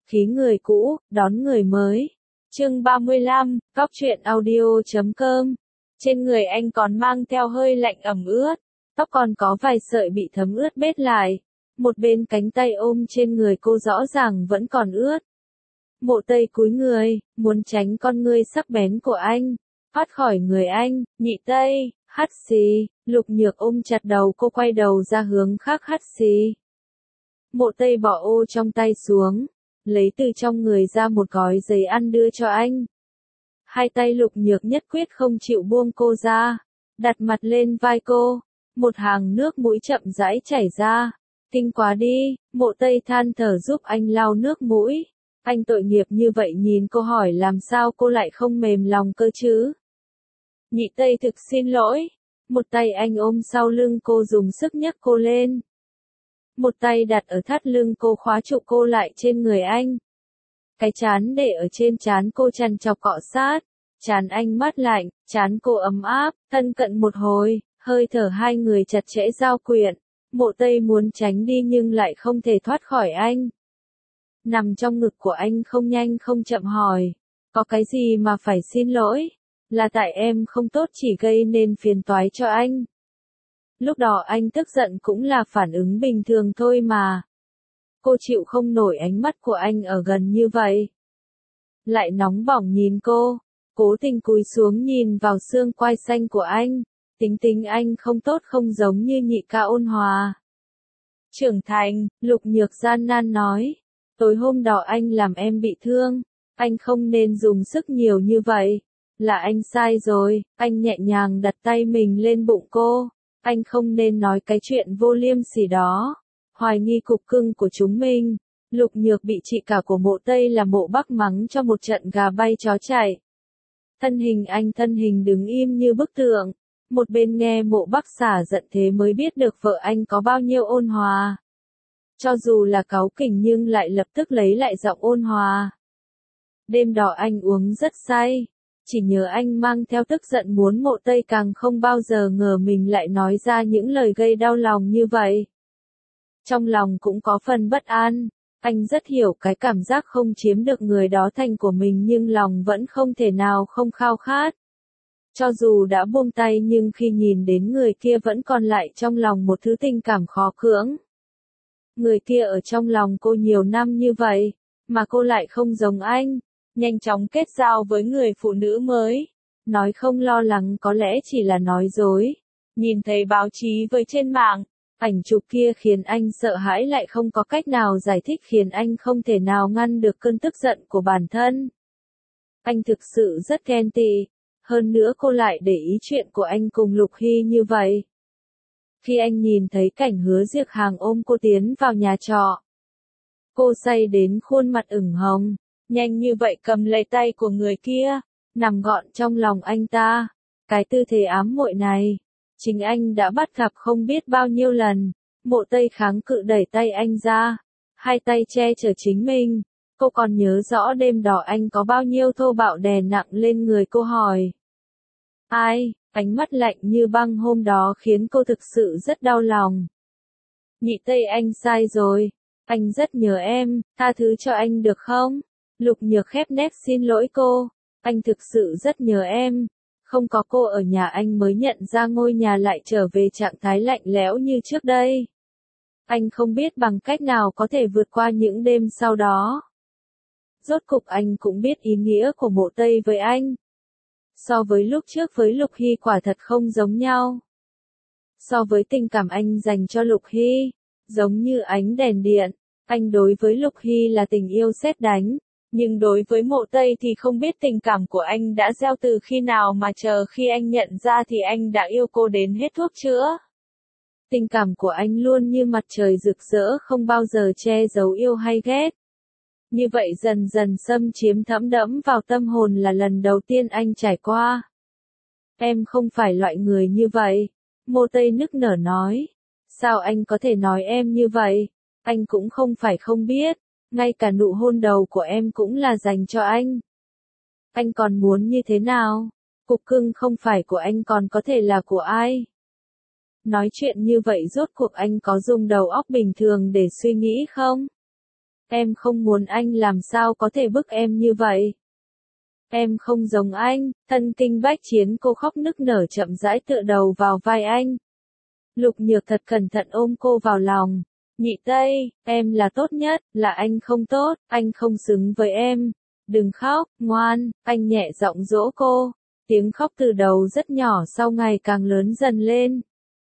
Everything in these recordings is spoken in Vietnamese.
khí người cũ, đón người mới. Chương 35, Góc truyện audio.com. Trên người anh còn mang theo hơi lạnh ẩm ướt, tóc còn có vài sợi bị thấm ướt bết lại. Một bên cánh tay ôm trên người cô rõ ràng vẫn còn ướt. Mộ Tây cúi người, muốn tránh con ngươi sắc bén của anh, thoát khỏi người anh. Nhị Tây, hắt xì. Lục Nhược ôm chặt đầu cô, quay đầu ra hướng khác hắt xì. Mộ Tây bỏ ô trong tay xuống, lấy từ trong người ra một gói giấy ăn đưa cho anh. Hai tay Lục Nhược nhất quyết không chịu buông cô ra, đặt mặt lên vai cô, một hàng nước mũi chậm rãi chảy ra. Kinh quá đi. Mộ Tây than thở giúp anh lau nước mũi. Anh tội nghiệp như vậy nhìn cô hỏi làm sao cô lại không mềm lòng cơ chứ. Nhị Tây thực xin lỗi. Một tay anh ôm sau lưng cô dùng sức nhấc cô lên. Một tay đặt ở thắt lưng cô khóa trụ cô lại trên người anh. Cái trán để ở trên trán cô chằn chọc cọ sát. Trán anh mát lạnh, trán cô ấm áp, thân cận một hồi, hơi thở hai người chặt chẽ giao quyện. Mộ Tây muốn tránh đi nhưng lại không thể thoát khỏi anh. Nằm trong ngực của anh không nhanh không chậm hỏi. Có cái gì mà phải xin lỗi? Là tại em không tốt chỉ gây nên phiền toái cho anh. Lúc đó anh tức giận cũng là phản ứng bình thường thôi mà. Cô chịu không nổi ánh mắt của anh ở gần như vậy. Lại nóng bỏng nhìn cô, cố tình cúi xuống nhìn vào xương quai xanh của anh. Tính tình anh không tốt, không giống như nhị ca ôn hòa. Trưởng thành, Lục Nhược gian nan nói. Tối hôm đó anh làm em bị thương. Anh không nên dùng sức nhiều như vậy. Là anh sai rồi. Anh nhẹ nhàng đặt tay mình lên bụng cô. Anh không nên nói cái chuyện vô liêm sỉ đó. Hoài nghi cục cưng của chúng mình. Lục Nhược bị chị cả của Mộ Tây là Mộ Bắc mắng cho một trận gà bay chó chạy. Thân hình đứng im như bức tượng. Một bên nghe Mộ Bắc xả giận thế mới biết được vợ anh có bao nhiêu ôn hòa. Cho dù là cáu kỉnh nhưng lại lập tức lấy lại giọng ôn hòa. Đêm đó anh uống rất say. Chỉ nhớ anh mang theo tức giận muốn Mộ Tây, càng không bao giờ ngờ mình lại nói ra những lời gây đau lòng như vậy. Trong lòng cũng có phần bất an. Anh rất hiểu cái cảm giác không chiếm được người đó thành của mình nhưng lòng vẫn không thể nào không khao khát. Cho dù đã buông tay nhưng khi nhìn đến người kia vẫn còn lại trong lòng một thứ tình cảm khó cưỡng. Người kia ở trong lòng cô nhiều năm như vậy, mà cô lại không giống anh. Nhanh chóng kết giao với người phụ nữ mới. Nói không lo lắng có lẽ chỉ là nói dối. Nhìn thấy báo chí với trên mạng, ảnh chụp kia khiến anh sợ hãi lại không có cách nào giải thích, khiến anh không thể nào ngăn được cơn tức giận của bản thân. Anh thực sự rất ghen tị. Hơn nữa cô lại để ý chuyện của anh cùng Lục Hy như vậy. Khi anh nhìn thấy cảnh Hứa Diệc Hàng ôm cô tiến vào nhà trọ, cô say đến khuôn mặt ửng hồng, nhanh như vậy cầm lấy tay của người kia, nằm gọn trong lòng anh ta. Cái tư thế ám muội này, chính anh đã bắt gặp không biết bao nhiêu lần. Mộ Tây kháng cự đẩy tay anh ra, hai tay che chở chính mình. Cô còn nhớ rõ đêm đó anh có bao nhiêu thô bạo đè nặng lên người cô hỏi. Ai? Ánh mắt lạnh như băng hôm đó khiến cô thực sự rất đau lòng. Nhị Tây, anh sai rồi. Anh rất nhớ em, tha thứ cho anh được không? Lục Nhược khép nép xin lỗi cô. Anh thực sự rất nhớ em. Không có cô ở nhà anh mới nhận ra ngôi nhà lại trở về trạng thái lạnh lẽo như trước đây. Anh không biết bằng cách nào có thể vượt qua những đêm sau đó. Rốt cục anh cũng biết ý nghĩa của Mộ Tây với anh. So với lúc trước với Lục Hy quả thật không giống nhau. So với tình cảm anh dành cho Lục Hy, giống như ánh đèn điện, anh đối với Lục Hy là tình yêu sét đánh, nhưng đối với Mộ Tây thì không biết tình cảm của anh đã gieo từ khi nào, mà chờ khi anh nhận ra thì anh đã yêu cô đến hết thuốc chữa. Tình cảm của anh luôn như mặt trời rực rỡ, không bao giờ che giấu yêu hay ghét. Như vậy dần dần xâm chiếm thẫm đẫm vào tâm hồn là lần đầu tiên anh trải qua. Em không phải loại người như vậy. Mộ Tây nức nở nói. Sao anh có thể nói em như vậy? Anh cũng không phải không biết. Ngay cả nụ hôn đầu của em cũng là dành cho anh. Anh còn muốn như thế nào? Cục cưng không phải của anh còn có thể là của ai? Nói chuyện như vậy rốt cuộc anh có dùng đầu óc bình thường để suy nghĩ không? Em không muốn anh, làm sao có thể bức em như vậy? Em không giống anh, thân kinh bách chiến, cô khóc nức nở chậm rãi tựa đầu vào vai anh. Lục Nhược thật cẩn thận ôm cô vào lòng. Nhị Tây, em là tốt nhất, là anh không tốt, anh không xứng với em. Đừng khóc, ngoan, anh nhẹ giọng dỗ cô. Tiếng khóc từ đầu rất nhỏ sau ngày càng lớn dần lên.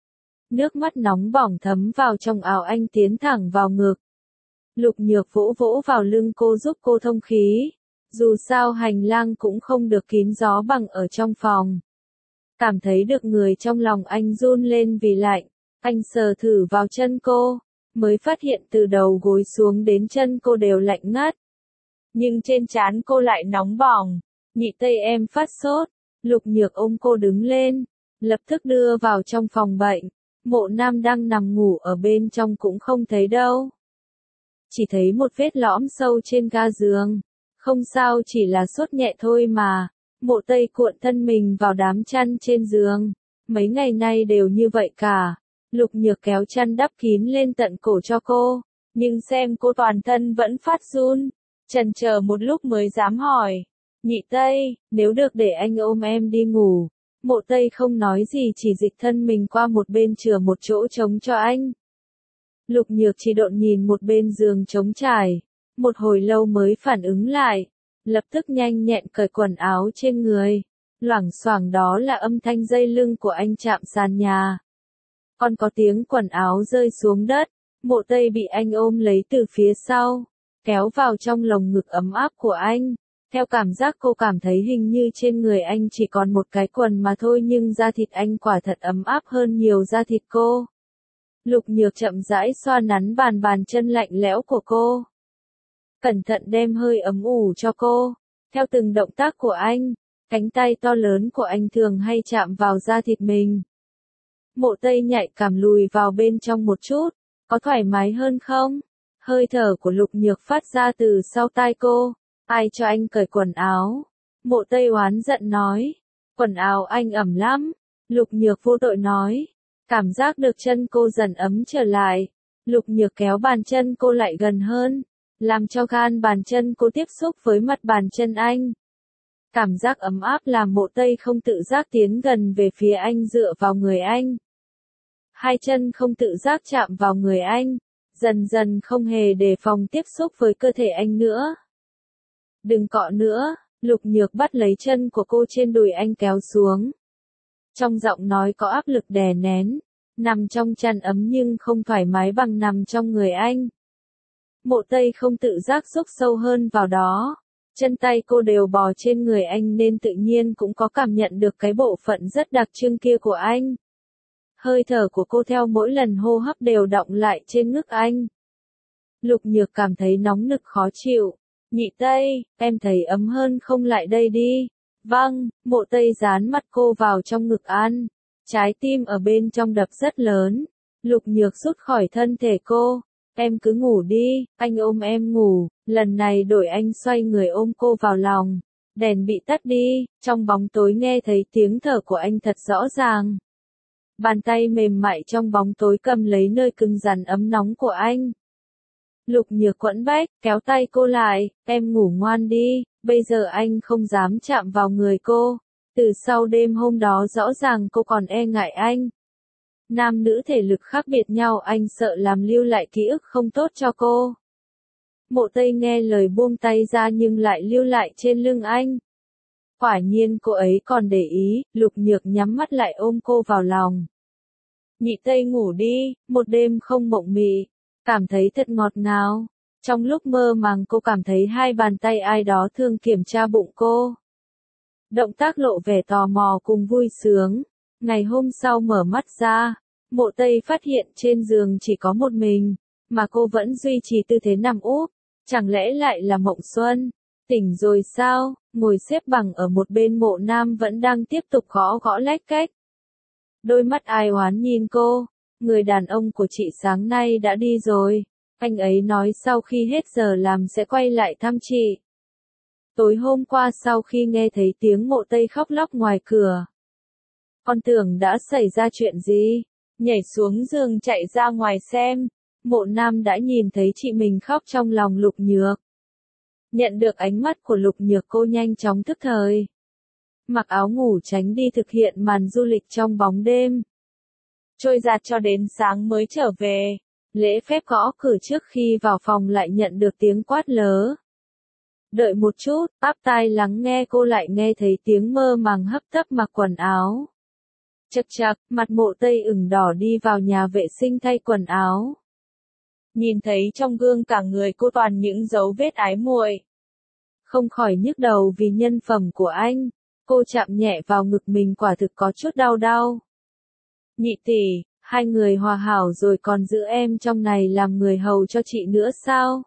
Nước mắt nóng bỏng thấm vào trong áo anh tiến thẳng vào ngực. Lục Nhược vỗ vỗ vào lưng cô giúp cô thông khí. Dù sao hành lang cũng không được kín gió bằng ở trong phòng. Cảm thấy được người trong lòng anh run lên vì lạnh. Anh sờ thử vào chân cô, mới phát hiện từ đầu gối xuống đến chân cô đều lạnh ngắt. Nhưng trên trán cô lại nóng bỏng. Nhị Tây, em phát sốt. Lục Nhược ôm cô đứng lên, lập tức đưa vào trong phòng bệnh. Mộ Nam đang nằm ngủ ở bên trong cũng không thấy đâu. Chỉ thấy một vết lõm sâu trên ga giường. Không sao, chỉ là sốt nhẹ thôi mà. Mộ Tây cuộn thân mình vào đám chăn trên giường. Mấy ngày nay đều như vậy cả. Lục Nhược kéo chăn đắp kín lên tận cổ cho cô. Nhưng xem cô toàn thân vẫn phát run. Chần chờ một lúc mới dám hỏi. Nhị Tây, nếu được để anh ôm em đi ngủ. Mộ Tây không nói gì, chỉ dịch thân mình qua một bên chừa một chỗ trống cho anh. Lục Nhược chỉ độn nhìn một bên giường trống trải. Một hồi lâu mới phản ứng lại. Lập tức nhanh nhẹn cởi quần áo trên người. Loảng xoảng đó là âm thanh dây lưng của anh chạm sàn nhà. Còn có tiếng quần áo rơi xuống đất. Mộ Tây bị anh ôm lấy từ phía sau. Kéo vào trong lồng ngực ấm áp của anh. Theo cảm giác cô cảm thấy hình như trên người anh chỉ còn một cái quần mà thôi, nhưng da thịt anh quả thật ấm áp hơn nhiều da thịt cô. Lục Nhược chậm rãi xoa nắn bàn chân lạnh lẽo của cô. Cẩn thận đem hơi ấm ủ cho cô. Theo từng động tác của anh, cánh tay to lớn của anh thường hay chạm vào da thịt mình. Mộ Tây nhạy cảm lùi vào bên trong một chút. Có thoải mái hơn không? Hơi thở của Lục Nhược phát ra từ sau tai cô. Ai cho anh cởi quần áo? Mộ Tây oán giận nói. Quần áo anh ẩm lắm. Lục Nhược vô tội nói. Cảm giác được chân cô dần ấm trở lại. Lục Nhược kéo bàn chân cô lại gần hơn. Làm cho gan bàn chân cô tiếp xúc với mặt bàn chân anh. Cảm giác ấm áp làm Mộ Tây không tự giác tiến gần về phía anh, dựa vào người anh. Hai chân không tự giác chạm vào người anh. Dần dần không hề đề phòng tiếp xúc với cơ thể anh nữa. Đừng cọ nữa. Lục Nhược bắt lấy chân của cô trên đùi anh kéo xuống. Trong giọng nói có áp lực đè nén. Nằm trong chăn ấm nhưng không thoải mái bằng nằm trong người anh. Mộ Tây không tự giác rúc sâu hơn vào đó. Chân tay cô đều bò trên người anh nên tự nhiên cũng có cảm nhận được cái bộ phận rất đặc trưng kia của anh. Hơi thở của cô theo mỗi lần hô hấp đều đọng lại trên ngực anh. Lục Nhược cảm thấy nóng nực khó chịu. Nhị Tây, em thấy ấm hơn không, lại đây đi. Vâng, Mộ Tây dán mặt cô vào trong ngực ăn. Trái tim ở bên trong đập rất lớn. Lục Nhược rút khỏi thân thể cô. Em cứ ngủ đi, anh ôm em ngủ. Lần này đổi anh xoay người ôm cô vào lòng. Đèn bị tắt đi, trong bóng tối nghe thấy tiếng thở của anh thật rõ ràng. Bàn tay mềm mại trong bóng tối cầm lấy nơi cứng rắn ấm nóng của anh. Lục Nhược quẫn bách, kéo tay cô lại, em ngủ ngoan đi, bây giờ anh không dám chạm vào người cô. Từ sau đêm hôm đó rõ ràng cô còn e ngại anh. Nam nữ thể lực khác biệt nhau, anh sợ làm lưu lại ký ức không tốt cho cô. Mộ Tây nghe lời buông tay ra nhưng lại lưu lại trên lưng anh. Quả nhiên cô ấy còn để ý. Lục Nhược nhắm mắt lại ôm cô vào lòng. Nhị Tây ngủ đi, một đêm không mộng mị. Cảm thấy thật ngọt ngào. Trong lúc mơ màng cô cảm thấy hai bàn tay ai đó thường kiểm tra bụng cô. Động tác lộ vẻ tò mò cùng vui sướng. Ngày hôm sau mở mắt ra, Mộ Tây phát hiện trên giường chỉ có một mình, mà cô vẫn duy trì tư thế nằm úp. Chẳng lẽ lại là mộng xuân? Tỉnh rồi sao? Ngồi xếp bằng ở một bên, Mộ Nam vẫn đang tiếp tục gõ gõ lách cách. Đôi mắt ai oán nhìn cô. Người đàn ông của chị sáng nay đã đi rồi. Anh ấy nói sau khi hết giờ làm sẽ quay lại thăm chị. Tối hôm qua sau khi nghe thấy tiếng Mộ Tây khóc lóc ngoài cửa, con tưởng đã xảy ra chuyện gì, nhảy xuống giường chạy ra ngoài xem. Mộ Nam đã nhìn thấy chị mình khóc trong lòng Lục Nhược. Nhận được ánh mắt của Lục Nhược, cô nhanh chóng thức thời. Mặc áo ngủ tránh đi thực hiện màn du lịch trong bóng đêm. Trôi giạt cho đến sáng mới trở về. Lễ phép gõ cửa trước khi vào phòng lại nhận được tiếng quát lớ. Đợi một chút, áp tai lắng nghe, cô lại nghe thấy tiếng mơ màng hấp tấp mặc quần áo. Chậc chậc, mặt Mộ Tây ửng đỏ đi vào nhà vệ sinh thay quần áo. Nhìn thấy trong gương cả người cô toàn những dấu vết ái muội. Không khỏi nhức đầu vì nhân phẩm của anh. Cô chạm nhẹ vào ngực mình, quả thực có chút đau đau. Nhị tỷ, hai người hòa hảo rồi còn giữ em trong này làm người hầu cho chị nữa sao?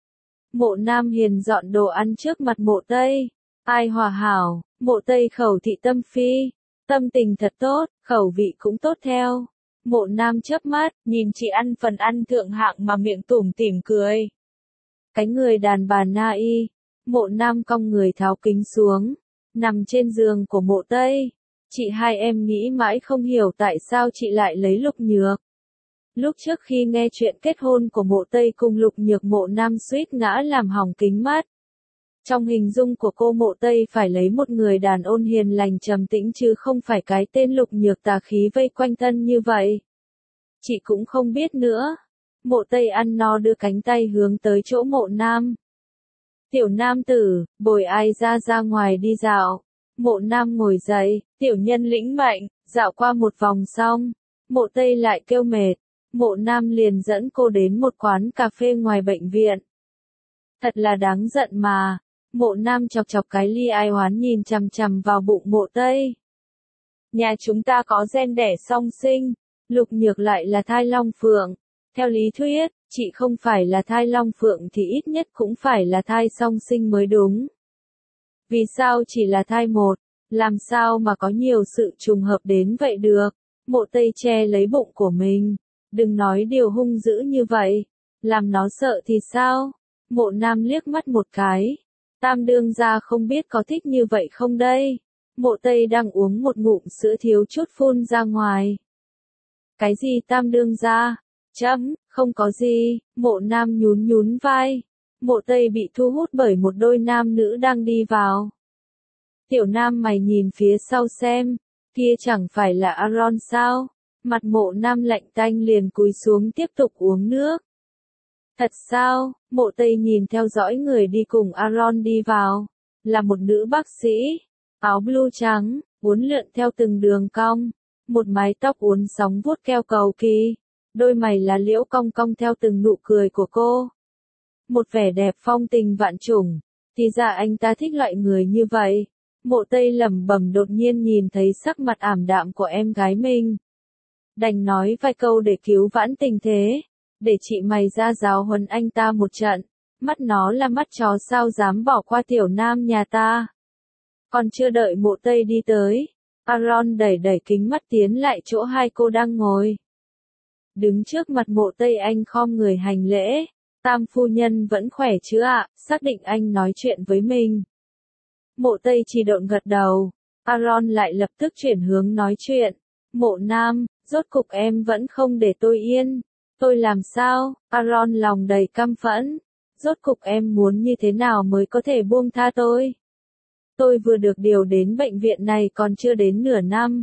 Mộ Nam hiền dọn đồ ăn trước mặt Mộ Tây. Ai hòa hảo? Mộ Tây khẩu thị tâm phi. Tâm tình thật tốt, khẩu vị cũng tốt theo. Mộ Nam chớp mắt, nhìn chị ăn phần ăn thượng hạng mà miệng tủm tỉm cười. Cái người đàn bà na y. Mộ Nam cong người tháo kính xuống, nằm trên giường của Mộ Tây. Chị hai em nghĩ mãi không hiểu tại sao chị lại lấy Lục Nhược. Lúc trước khi nghe chuyện kết hôn của Mộ Tây cùng Lục Nhược, Mộ Nam suýt ngã làm hỏng kính mắt. Trong hình dung của cô, Mộ Tây phải lấy một người đàn ôn hiền lành trầm tĩnh chứ không phải cái tên Lục Nhược tà khí vây quanh thân như vậy. Chị cũng không biết nữa. Mộ Tây ăn no đưa cánh tay hướng tới chỗ Mộ Nam. Tiểu nam tử, bồi ai ra ngoài đi dạo. Mộ Nam ngồi dậy, tiểu nhân lĩnh mệnh, dạo qua một vòng xong. Mộ Tây lại kêu mệt. Mộ Nam liền dẫn cô đến một quán cà phê ngoài bệnh viện. Thật là đáng giận mà. Mộ Nam chọc chọc cái ly ai oán nhìn chằm chằm vào bụng Mộ Tây. Nhà chúng ta có gen đẻ song sinh. Lục Nhược lại là thai long phượng. Theo lý thuyết, chị không phải là thai long phượng thì ít nhất cũng phải là thai song sinh mới đúng. Vì sao chỉ là thai một? Làm sao mà có nhiều sự trùng hợp đến vậy được? Mộ Tây che lấy bụng của mình. Đừng nói điều hung dữ như vậy. Làm nó sợ thì sao? Mộ Nam liếc mắt một cái. Tam đương gia không biết có thích như vậy không đây? Mộ Tây đang uống một ngụm sữa thiếu chút phun ra ngoài. Cái gì tam đương gia? Không có gì. Mộ Nam nhún vai. Mộ Tây bị thu hút bởi một đôi nam nữ đang đi vào. Tiểu Nam, mày nhìn phía sau xem. Kia chẳng phải là Aaron sao? Mặt Mộ Nam lạnh tanh liền cúi xuống tiếp tục uống nước. Thật sao? Mộ Tây nhìn theo dõi người đi cùng Aaron đi vào. Là một nữ bác sĩ. Áo blue trắng, uốn lượn theo từng đường cong. Một mái tóc uốn sóng vuốt keo cầu kỳ. Đôi mày lá liễu cong cong theo từng nụ cười của cô. Một vẻ đẹp phong tình vạn trùng. Thì ra anh ta thích loại người như vậy. Mộ Tây lẩm bẩm, đột nhiên nhìn thấy sắc mặt ảm đạm của em gái mình. Đành nói vài câu để cứu vãn tình thế. Để chị mày ra giáo huấn anh ta một trận. Mắt nó là mắt chó sao dám bỏ qua Tiểu Nam nhà ta. Còn chưa đợi Mộ Tây đi tới, Aaron đẩy kính mắt tiến lại chỗ hai cô đang ngồi. Đứng trước mặt Mộ Tây, anh khom người hành lễ. Tam phu nhân vẫn khỏe chứ ạ? Xác định anh nói chuyện với mình. Mộ Tây chỉ độn gật đầu. Aaron lại lập tức chuyển hướng nói chuyện. Mộ Nam, rốt cục em vẫn không để tôi yên. Tôi làm sao? Aaron lòng đầy căm phẫn. Rốt cục em muốn như thế nào mới có thể buông tha tôi? Tôi vừa được điều đến bệnh viện này còn chưa đến nửa năm.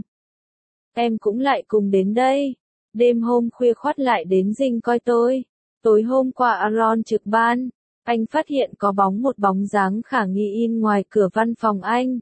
Em cũng lại cùng đến đây. Đêm hôm khuya khoắt lại đến dinh coi tôi. Tối hôm qua Aaron trực ban. Anh phát hiện có một bóng dáng khả nghi in ngoài cửa văn phòng anh.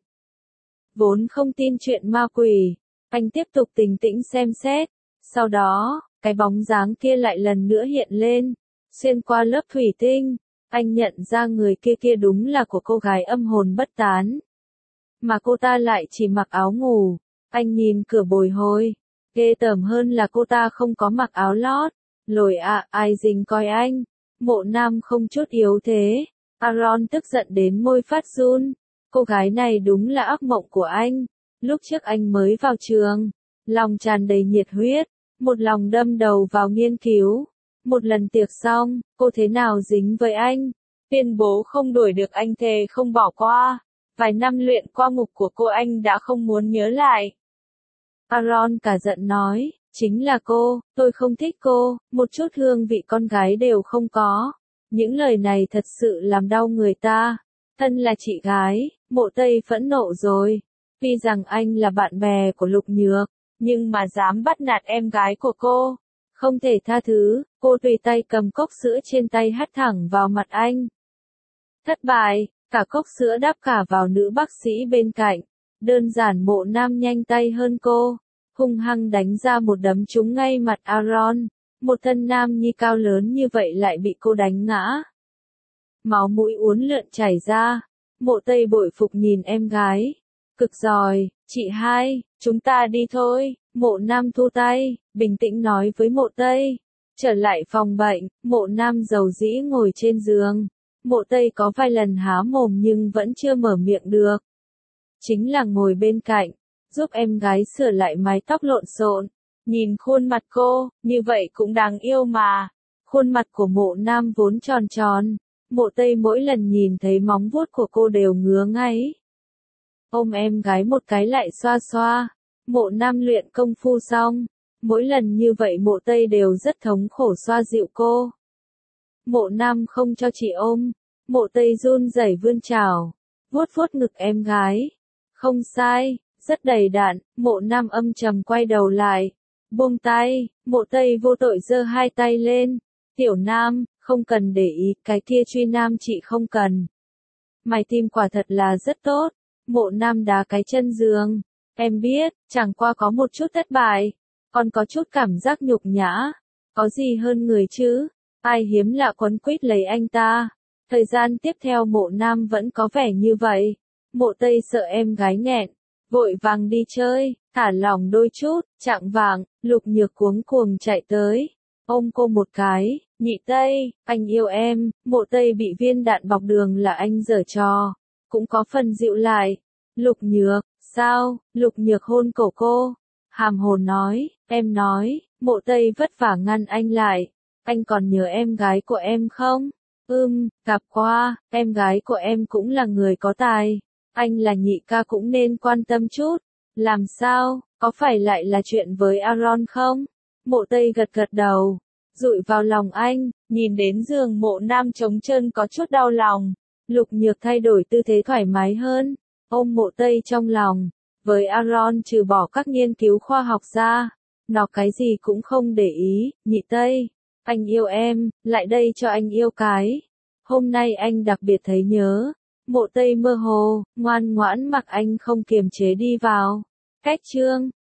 Vốn không tin chuyện ma quỷ. Anh tiếp tục bình tĩnh xem xét. Sau đó, cái bóng dáng kia lại lần nữa hiện lên. Xuyên qua lớp thủy tinh. Anh nhận ra người kia đúng là của cô gái âm hồn bất tán. Mà cô ta lại chỉ mặc áo ngủ. Anh nhìn cửa bồi hồi. Ghê tởm hơn là cô ta không có mặc áo lót. Lồi ạ, ai dình coi anh. Mộ Nam không chút yếu thế. Aaron tức giận đến môi phát run. Cô gái này đúng là ác mộng của anh. Lúc trước anh mới vào trường. Lòng tràn đầy nhiệt huyết. Một lòng đâm đầu vào nghiên cứu. Một lần tiệc xong, cô thế nào dính với anh. Tuyên bố không đuổi được anh, thề không bỏ qua. Vài năm luyện qua ngục của cô anh đã không muốn nhớ lại. Aaron cả giận nói, Chính là cô, tôi không thích cô, một chút hương vị con gái đều không có. Những lời này thật sự làm đau người ta. Thân là chị gái, Mộ Tây phẫn nộ rồi. Tuy rằng anh là bạn bè của Lục Nhược, nhưng mà dám bắt nạt em gái của cô. Không thể tha thứ, cô tùy tay cầm cốc sữa trên tay hất thẳng vào mặt anh. Thất bại, cả cốc sữa đáp cả vào nữ bác sĩ bên cạnh. Đơn giản Mộ Nam nhanh tay hơn cô, hung hăng đánh ra một đấm trúng ngay mặt Aaron. Một thân nam nhi cao lớn như vậy lại bị cô đánh ngã. Máu mũi uốn lượn chảy ra. Mộ Tây bội phục nhìn em gái. Cực giỏi, chị hai, chúng ta đi thôi. Mộ Nam thu tay, bình tĩnh nói với Mộ Tây. Trở lại phòng bệnh, Mộ Nam dầu dĩ ngồi trên giường. Mộ Tây có vài lần há mồm nhưng vẫn chưa mở miệng được. Chính là ngồi bên cạnh, giúp em gái sửa lại mái tóc lộn xộn. Nhìn khuôn mặt cô, như vậy cũng đáng yêu mà. Khuôn mặt của Mộ Nam vốn tròn tròn. Mộ Tây mỗi lần nhìn thấy móng vuốt của cô đều ngứa ngáy. Ôm em gái một cái lại xoa xoa. Mộ Nam luyện công phu xong. Mỗi lần như vậy Mộ Tây đều rất thống khổ xoa dịu cô. Mộ Nam không cho chị ôm. Mộ Tây run rẩy vươn chảo, vuốt vuốt ngực em gái. Không sai, rất đầy đặn. Mộ Nam âm trầm quay đầu lại. Buông tay, Mộ Tây vô tội giơ hai tay lên. Tiểu Nam, không cần để ý, cái kia truy nam chị không cần. Mày tim quả thật là rất tốt. Mộ Nam đá cái chân giường. Em biết, chẳng qua có một chút thất bại. Còn có chút cảm giác nhục nhã. Có gì hơn người chứ? Ai hiếm lạ quấn quýt lấy anh ta. Thời gian tiếp theo Mộ Nam vẫn có vẻ như vậy. Mộ Tây sợ em gái nghẹn. Vội vàng đi chơi, thả lỏng đôi chút, chạng vạng, Lục Nhược cuống cuồng chạy tới. Ôm cô một cái, nhị Tây, anh yêu em. Mộ Tây bị viên đạn bọc đường là anh giở trò. Cũng có phần dịu lại. Lục Nhược, sao? Lục Nhược hôn cổ cô. Hàm hồn nói, em nói. Mộ Tây vất vả ngăn anh lại. Anh còn nhớ em gái của em không? Gặp qua, em gái của em cũng là người có tài. Anh là nhị ca cũng nên quan tâm chút. Làm sao, có phải lại là chuyện với Aaron không? Mộ Tây gật gật đầu, dụi vào lòng anh, nhìn đến giường Mộ Nam trống trơn có chút đau lòng. Lục Nhược thay đổi tư thế thoải mái hơn, ôm Mộ Tây trong lòng. Với Aaron trừ bỏ các nghiên cứu khoa học ra, nó cái gì cũng không để ý. Nhị Tây, anh yêu em, lại đây cho anh yêu cái. Hôm nay anh đặc biệt thấy nhớ. Mộ Tây mơ hồ, ngoan ngoãn mặc anh không kiềm chế đi vào. Cách chương